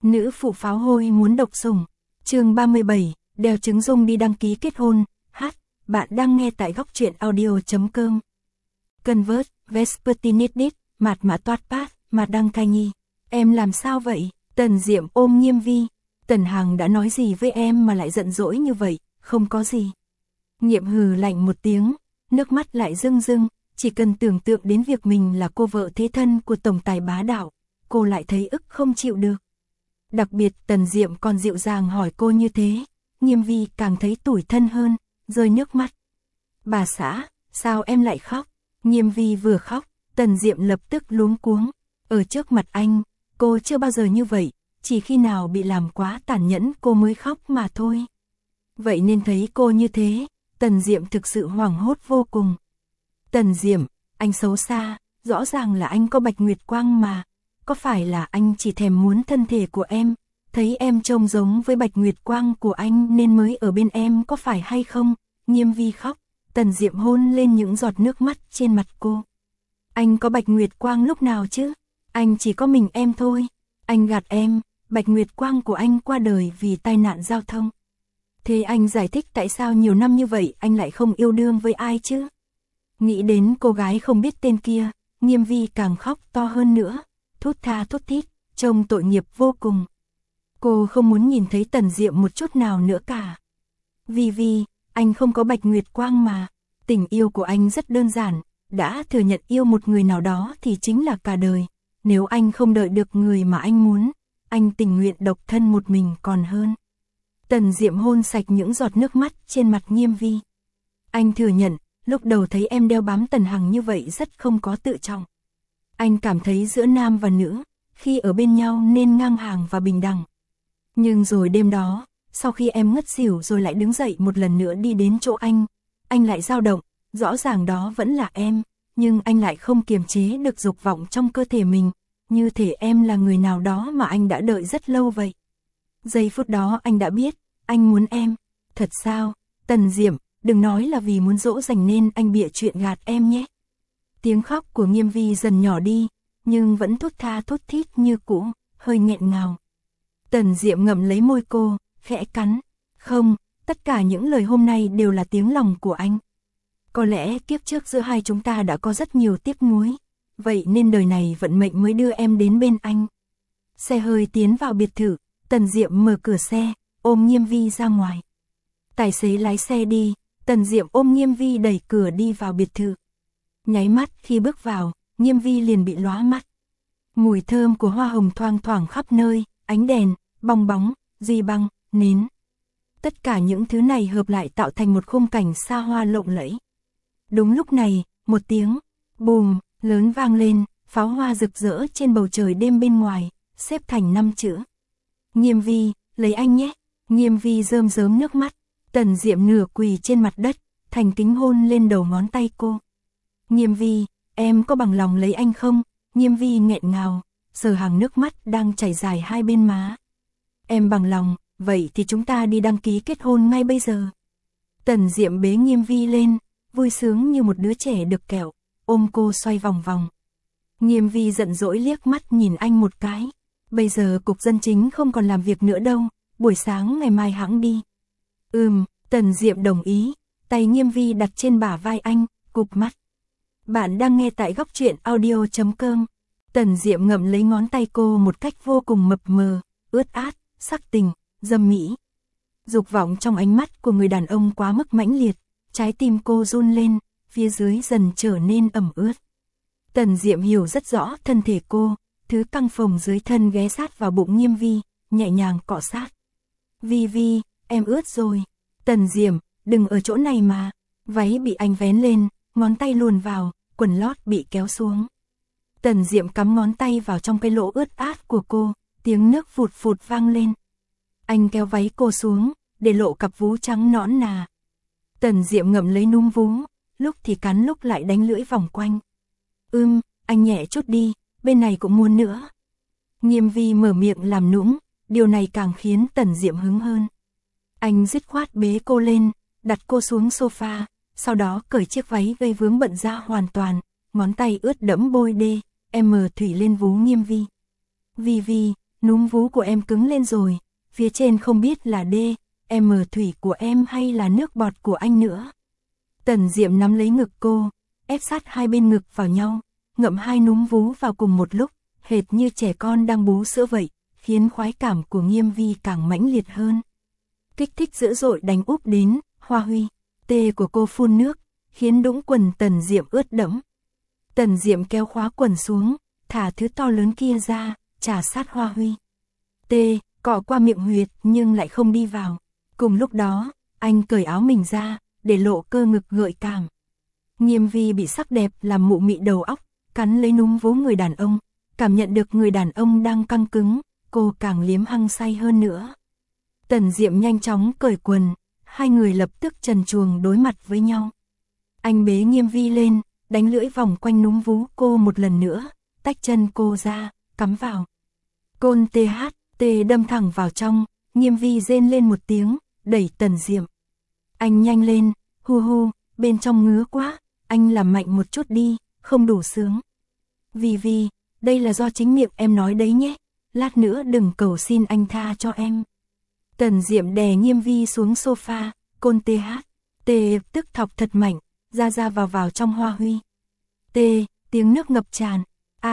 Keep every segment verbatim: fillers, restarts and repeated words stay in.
Nữ phụ pháo hôi muốn độc sủng. Chương ba mươi bảy, đeo trứng dung đi đăng ký kết hôn. Hát, bạn đang nghe tại góc truyện audio.com. Convert, Vespertinitdit, mạt mã toát pát, mạt đăng cai nhi. Em làm sao vậy? Tần Diệm ôm Nghiêm Vi. Tần Hằng đã nói gì với em mà lại giận dỗi như vậy? Không có gì. Nhiệm hừ lạnh một tiếng, nước mắt lại rưng rưng, chỉ cần tưởng tượng đến việc mình là cô vợ thế thân của tổng tài bá đạo, cô lại thấy ức không chịu được. Đặc biệt Tần Diệm còn dịu dàng hỏi cô như thế, Nghiêm Vi càng thấy tủi thân hơn, rơi nước mắt. Bà xã, sao em lại khóc? Nghiêm Vi vừa khóc, Tần Diệm lập tức luống cuống. Ở trước mặt anh, cô chưa bao giờ như vậy, chỉ khi nào bị làm quá tàn nhẫn cô mới khóc mà thôi. Vậy nên thấy cô như thế, Tần Diệm thực sự hoảng hốt vô cùng. Tần Diệm, anh xấu xa, rõ ràng là anh có bạch nguyệt quang mà. Có phải là anh chỉ thèm muốn thân thể của em, thấy em trông giống với bạch nguyệt quang của anh nên mới ở bên em có phải hay không? Nghiêm Vi khóc, Tần Diệm hôn lên những giọt nước mắt trên mặt cô. Anh có bạch nguyệt quang lúc nào chứ? Anh chỉ có mình em thôi. Anh gạt em, bạch nguyệt quang của anh qua đời vì tai nạn giao thông. Thế anh giải thích tại sao nhiều năm như vậy anh lại không yêu đương với ai chứ? Nghĩ đến cô gái không biết tên kia, Nghiêm Vi càng khóc to hơn nữa, thút tha thút thít, trông tội nghiệp vô cùng. Cô không muốn nhìn thấy Tần Diệm một chút nào nữa cả. Vi Vi, anh không có bạch nguyệt quang mà, tình yêu của anh rất đơn giản, đã thừa nhận yêu một người nào đó thì chính là cả đời. Nếu anh không đợi được người mà anh muốn, anh tình nguyện độc thân một mình còn hơn. Tần Diệm hôn sạch những giọt nước mắt trên mặt Nghiêm Vi. Anh thừa nhận, lúc đầu thấy em đeo bám Tần Hằng như vậy rất không có tự trọng. Anh cảm thấy giữa nam và nữ, khi ở bên nhau nên ngang hàng và bình đẳng. Nhưng rồi đêm đó, sau khi em ngất xỉu rồi lại đứng dậy một lần nữa đi đến chỗ anh, anh lại dao động, rõ ràng đó vẫn là em, nhưng anh lại không kiềm chế được dục vọng trong cơ thể mình, như thể em là người nào đó mà anh đã đợi rất lâu vậy. Giây phút đó anh đã biết, anh muốn em. Thật sao? Tần Diệm, đừng nói là vì muốn dỗ dành nên anh bịa chuyện gạt em nhé. Tiếng khóc của Nghiêm Vi dần nhỏ đi, nhưng vẫn thút tha thút thít như cũ, hơi nghẹn ngào. Tần Diệm ngậm lấy môi cô, khẽ cắn. Không, tất cả những lời hôm nay đều là tiếng lòng của anh. Có lẽ kiếp trước giữa hai chúng ta đã có rất nhiều tiếc nuối, vậy nên đời này vận mệnh mới đưa em đến bên anh. Xe hơi tiến vào biệt thự, Tần Diệm mở cửa xe, ôm Nghiêm Vi ra ngoài. Tài xế lái xe đi, Tần Diệm ôm Nghiêm Vi đẩy cửa đi vào biệt thự. Nháy mắt khi bước vào, Nghiêm Vi liền bị lóa mắt. Mùi thơm của hoa hồng thoang thoảng khắp nơi, ánh đèn, bong bóng, duy băng, nến. Tất cả những thứ này hợp lại tạo thành một khung cảnh xa hoa lộng lẫy. Đúng lúc này, một tiếng bùm lớn vang lên, pháo hoa rực rỡ trên bầu trời đêm bên ngoài, xếp thành năm chữ. Nghiêm Vi, lấy anh nhé. Nghiêm Vi rơm rớm nước mắt. Tần Diệm nửa quỳ trên mặt đất, thành kính hôn lên đầu ngón tay cô. Nghiêm Vi, em có bằng lòng lấy anh không? Nghiêm Vi nghẹn ngào, sờ hàng nước mắt đang chảy dài hai bên má. Em bằng lòng, vậy thì chúng ta đi đăng ký kết hôn ngay bây giờ. Tần Diệm bế Nghiêm Vi lên, vui sướng như một đứa trẻ được kẹo, ôm cô xoay vòng vòng. Nghiêm Vi giận dỗi liếc mắt nhìn anh một cái. Bây giờ cục dân chính không còn làm việc nữa đâu, buổi sáng ngày mai hẵng đi. Ừm, Tần Diệm đồng ý, tay Nghiêm Vi đặt trên bả vai anh, cụp mắt. Bạn đang nghe tại góc truyện audio.com. Tần Diệm ngậm lấy ngón tay cô một cách vô cùng mập mờ, ướt át, sắc tình, dâm mỹ. Dục vọng trong ánh mắt của người đàn ông quá mức mãnh liệt, trái tim cô run lên, phía dưới dần trở nên ẩm ướt. Tần Diệm hiểu rất rõ thân thể cô, thứ căng phồng dưới thân ghé sát vào bụng Nghiêm Vi, nhẹ nhàng cọ sát. Vi Vi, em ướt rồi. Tần Diệm, đừng ở chỗ này mà. Váy bị anh vén lên, ngón tay luồn vào, quần lót bị kéo xuống. Tần Diệm cắm ngón tay vào trong cái lỗ ướt át của cô, tiếng nước phụt phụt vang lên. Anh kéo váy cô xuống, để lộ cặp vú trắng nõn nà. Tần Diệm ngậm lấy núm vú, lúc thì cắn lúc lại đánh lưỡi vòng quanh. Ưm, anh nhẹ chút đi, bên này cũng muốn nữa. Nghiêm Vi mở miệng làm nũng, điều này càng khiến Tần Diệm hứng hơn. Anh dứt khoát bế cô lên, đặt cô xuống sofa, sau đó cởi chiếc váy gây vướng bận ra hoàn toàn, ngón tay ướt đẫm bôi đê, em mờ thủy lên vú Nghiêm Vi. Vi Vi, núm vú của em cứng lên rồi, phía trên không biết là D, M thủy của em hay là nước bọt của anh nữa. Tần Diệm nắm lấy ngực cô, ép sát hai bên ngực vào nhau, ngậm hai núm vú vào cùng một lúc, hệt như trẻ con đang bú sữa vậy, khiến khoái cảm của Nghiêm Vi càng mãnh liệt hơn. Kích thích dữ dội đánh úp đến, Hoa Huy, tê của cô phun nước, khiến đũng quần Tần Diệm ướt đẫm. Tần Diệm kéo khóa quần xuống, thả thứ to lớn kia ra, trà sát Hoa Huy. Tê, cọ qua miệng huyệt nhưng lại không đi vào. Cùng lúc đó, anh cởi áo mình ra, để lộ cơ ngực gợi cảm. Nghiêm Vi bị sắc đẹp làm mụ mị đầu óc, cắn lấy núm vú người đàn ông, cảm nhận được người đàn ông đang căng cứng, cô càng liếm hăng say hơn nữa. Tần Diệm nhanh chóng cởi quần, hai người lập tức trần truồng đối mặt với nhau. Anh bế Nghiêm Vi lên, đánh lưỡi vòng quanh núm vú cô một lần nữa, tách chân cô ra, cắm vào. Côn tê hát, tê đâm thẳng vào trong, Nghiêm Vi rên lên một tiếng, đẩy Tần Diệm. Anh nhanh lên, hu hu, bên trong ngứa quá, anh làm mạnh một chút đi, không đủ sướng. Vi Vi, đây là do chính miệng em nói đấy nhé, lát nữa đừng cầu xin anh tha cho em. Tần Diệm đè Nghiêm Vi xuống sofa, côn tê hát, tê tức thọc thật mạnh, ra ra vào vào trong Hoa Huy. Tê, tiếng nước ngập tràn, a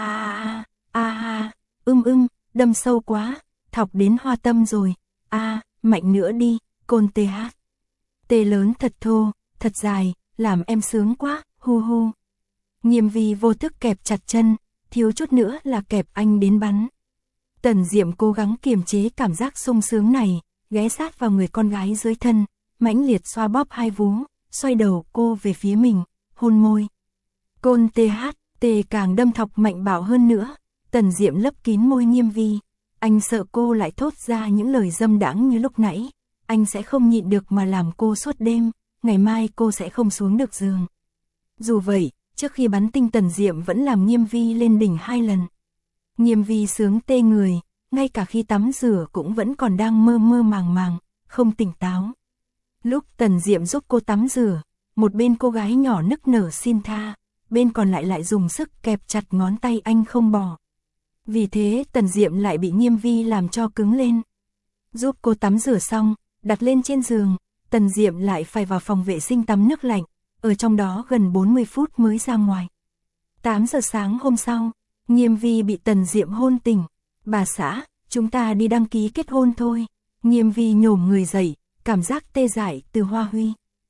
a a a a, ưm ưm, đâm sâu quá, thọc đến hoa tâm rồi, a, mạnh nữa đi, côn tê hát. Tê lớn thật thô, thật dài, làm em sướng quá, hu hu. Nghiêm Vi vô thức kẹp chặt chân, thiếu chút nữa là kẹp anh đến bắn. Tần Diệm cố gắng kiềm chế cảm giác sung sướng này, ghé sát vào người con gái dưới thân, mãnh liệt xoa bóp hai vú, xoay đầu cô về phía mình, hôn môi. Côn tê hát, tê càng đâm thọc mạnh bạo hơn nữa, Tần Diệm lấp kín môi Nghiêm Vi. Anh sợ cô lại thốt ra những lời dâm đãng như lúc nãy, anh sẽ không nhịn được mà làm cô suốt đêm, ngày mai cô sẽ không xuống được giường. Dù vậy, trước khi bắn tinh Tần Diệm vẫn làm Nghiêm Vi lên đỉnh hai lần. Nghiêm Vi sướng tê người, ngay cả khi tắm rửa cũng vẫn còn đang mơ mơ màng màng, không tỉnh táo. Lúc Tần Diệm giúp cô tắm rửa, một bên cô gái nhỏ nức nở xin tha, bên còn lại lại dùng sức kẹp chặt ngón tay anh không bỏ. Vì thế Tần Diệm lại bị Nghiêm Vi làm cho cứng lên. Giúp cô tắm rửa xong, đặt lên trên giường, Tần Diệm lại phải vào phòng vệ sinh tắm nước lạnh, ở trong đó gần bốn mươi phút mới ra ngoài. tám giờ sáng hôm sau, Nghiêm Vi bị Tần Diệm hôn tỉnh. Bà xã, chúng ta đi đăng ký kết hôn thôi. Nghiêm Vi nhổm người dậy, cảm giác tê dại từ Hoa Huy.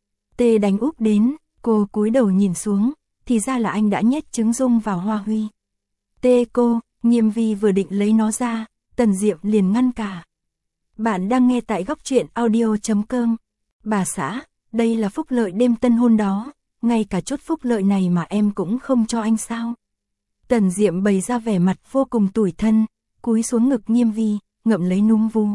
Tê đánh úp đến, cô cúi đầu nhìn xuống, thì ra là anh đã nhét trứng dung vào Hoa Huy. Tê cô, Nghiêm Vi vừa định lấy nó ra, Tần Diệm liền ngăn cả. Bạn đang nghe tại góc truyện audio chấm com. Bà xã, đây là phúc lợi đêm tân hôn đó, ngay cả chút phúc lợi này mà em cũng không cho anh sao? Tần Diệm bày ra vẻ mặt vô cùng tủi thân, cúi xuống ngực Nghiêm Vi, ngậm lấy núm vú.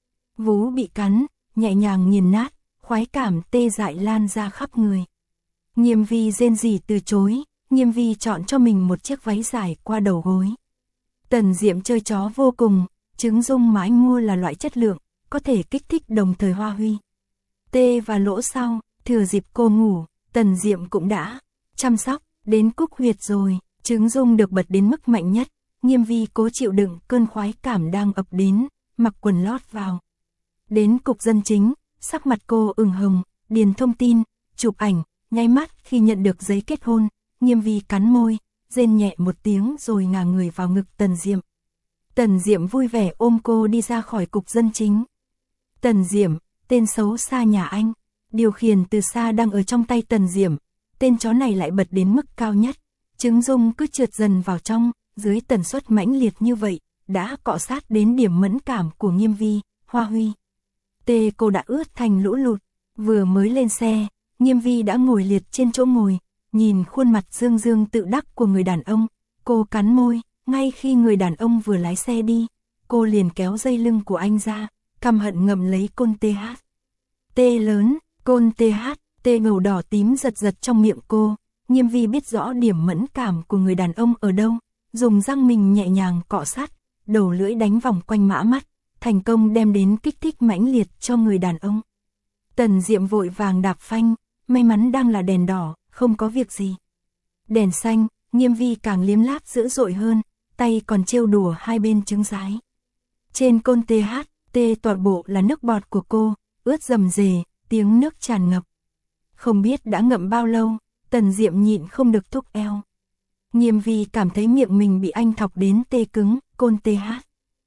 Vú bị cắn, nhẹ nhàng nghiền nát, khoái cảm tê dại lan ra khắp người. Nghiêm Vi rên rỉ từ chối, Nghiêm Vi chọn cho mình một chiếc váy dài qua đầu gối. Tần Diệm chơi chó vô cùng, trứng dung mà anh mua là loại chất lượng, có thể kích thích đồng thời Hoa Huy. Tê và lỗ sau, thừa dịp cô ngủ, Tần Diệm cũng đã chăm sóc, đến cúc huyệt rồi, trứng dung được bật đến mức mạnh nhất. Nghiêm Vi cố chịu đựng cơn khoái cảm đang ập đến, mặc quần lót vào. Đến cục dân chính, sắc mặt cô ửng hồng, điền thông tin, chụp ảnh, nháy mắt khi nhận được giấy kết hôn. Nghiêm Vi cắn môi, rên nhẹ một tiếng rồi ngả người vào ngực Tần Diệm. Tần Diệm vui vẻ ôm cô đi ra khỏi cục dân chính. Tần Diệm, tên xấu xa nhà anh, điều khiển từ xa đang ở trong tay Tần Diệm, tên chó này lại bật đến mức cao nhất. Trứng dung cứ trượt dần vào trong, dưới tần suất mãnh liệt như vậy, đã cọ sát đến điểm mẫn cảm của Nghiêm Vi, Hoa Huy. Tê cô đã ướt thành lũ lụt, vừa mới lên xe, Nghiêm Vi đã ngồi liệt trên chỗ ngồi, nhìn khuôn mặt dương dương tự đắc của người đàn ông, cô cắn môi, ngay khi người đàn ông vừa lái xe đi, cô liền kéo dây lưng của anh ra, căm hận ngậm lấy côn tê hát. Tê lớn, côn tê hát, tê ngầu đỏ tím giật giật trong miệng cô. Nghiêm Vi biết rõ điểm mẫn cảm của người đàn ông ở đâu, dùng răng mình nhẹ nhàng cọ sát, đầu lưỡi đánh vòng quanh mã mắt, thành công đem đến kích thích mãnh liệt cho người đàn ông. Tần Diệm vội vàng đạp phanh, may mắn đang là đèn đỏ, không có việc gì. Đèn xanh, Nghiêm Vi càng liếm láp dữ dội hơn, tay còn trêu đùa hai bên trứng rái. Trên côn tê hát, tê toàn bộ là nước bọt của cô, ướt rầm rề, tiếng nước tràn ngập. Không biết đã ngậm bao lâu, Tần Diệm nhịn không được thúc eo. Nghiêm Vi cảm thấy miệng mình bị anh thọc đến tê cứng, côn tê hát.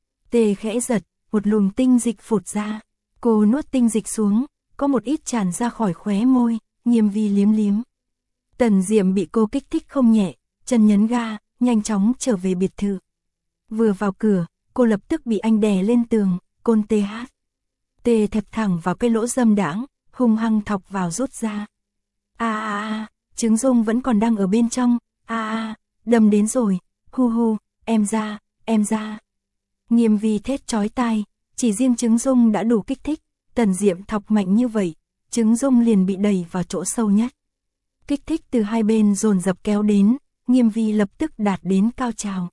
Tê khẽ giật, một luồng tinh dịch phụt ra. Cô nuốt tinh dịch xuống, có một ít tràn ra khỏi khóe môi, Nghiêm Vi liếm liếm. Tần Diệm bị cô kích thích không nhẹ, chân nhấn ga, nhanh chóng trở về biệt thự. Vừa vào cửa, cô lập tức bị anh đè lên tường, côn tê hát. Tê thẹp thẳng vào cái lỗ dâm đãng, hung hăng thọc vào rút ra. A a a, trứng dung vẫn còn đang ở bên trong, a a, đâm đến rồi, hu hu, em ra, em ra. Nghiêm Vi thét chói tai, chỉ riêng trứng dung đã đủ kích thích, Tần Diệm thọc mạnh như vậy, trứng dung liền bị đẩy vào chỗ sâu nhất. Kích thích từ hai bên dồn dập kéo đến, Nghiêm Vi lập tức đạt đến cao trào.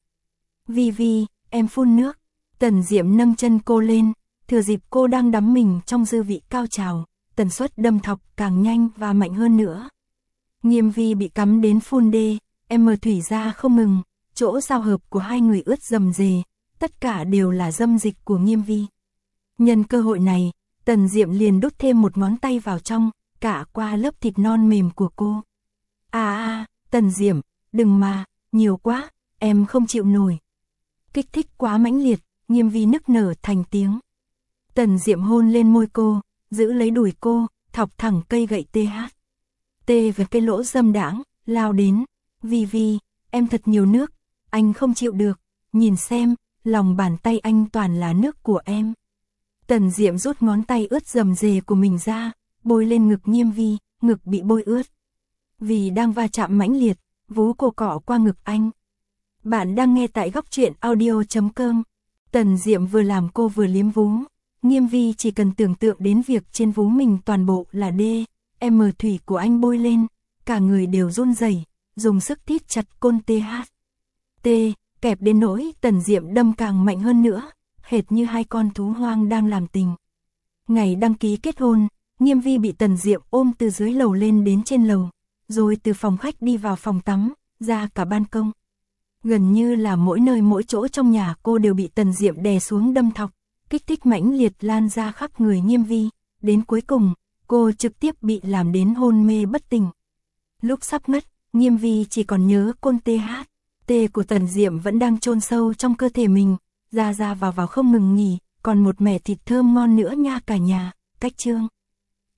Vi Vi, em phun nước. Tần Diệm nâng chân cô lên, thừa dịp cô đang đắm mình trong dư vị cao trào, tần suất đâm thọc càng nhanh và mạnh hơn nữa. Nghiêm Vi bị cắm đến phun đê, em mở thủy ra không ngừng, chỗ giao hợp của hai người ướt rầm rề, tất cả đều là dâm dịch của Nghiêm Vi. Nhân cơ hội này, Tần Diệm liền đút thêm một ngón tay vào trong, cả qua lớp thịt non mềm của cô. À à, Tần Diệm, đừng mà, nhiều quá, em không chịu nổi. Kích thích quá mãnh liệt, Nghiêm Vi nức nở thành tiếng. Tần Diệm hôn lên môi cô, giữ lấy đùi cô, thọc thẳng cây gậy tê hát. Tê về cái lỗ dâm đãng, lao đến. Vi Vi, em thật nhiều nước, anh không chịu được, nhìn xem, lòng bàn tay anh toàn là nước của em. Tần Diệm rút ngón tay ướt rầm rề của mình ra, bôi lên ngực Nghiêm Vi, ngực bị bôi ướt. Vì đang va chạm mãnh liệt, vú cô cọ qua ngực anh. Bạn đang nghe tại góc truyện audio chấm com. Tần Diệm vừa làm cô vừa liếm vú. Nghiêm Vi chỉ cần tưởng tượng đến việc trên vú mình toàn bộ là đê, em thủy của anh bôi lên, cả người đều run rẩy, dùng sức thít chặt côn tê hát. Tê, kẹp đến nỗi Tần Diệm đâm càng mạnh hơn nữa, hệt như hai con thú hoang đang làm tình. Ngày đăng ký kết hôn, Nghiêm Vi bị Tần Diệm ôm từ dưới lầu lên đến trên lầu, rồi từ phòng khách đi vào phòng tắm, ra cả ban công. Gần như là mỗi nơi mỗi chỗ trong nhà cô đều bị Tần Diệm đè xuống đâm thọc, kích thích mãnh liệt lan ra khắp người Nghiêm Vi, đến cuối cùng, cô trực tiếp bị làm đến hôn mê bất tỉnh. Lúc sắp ngất, Nghiêm Vi chỉ còn nhớ côn tê hát, tê của Tần Diệm vẫn đang chôn sâu trong cơ thể mình, ra ra vào vào không ngừng nghỉ, còn một mẻ thịt thơm ngon nữa nha cả nhà, cách chương.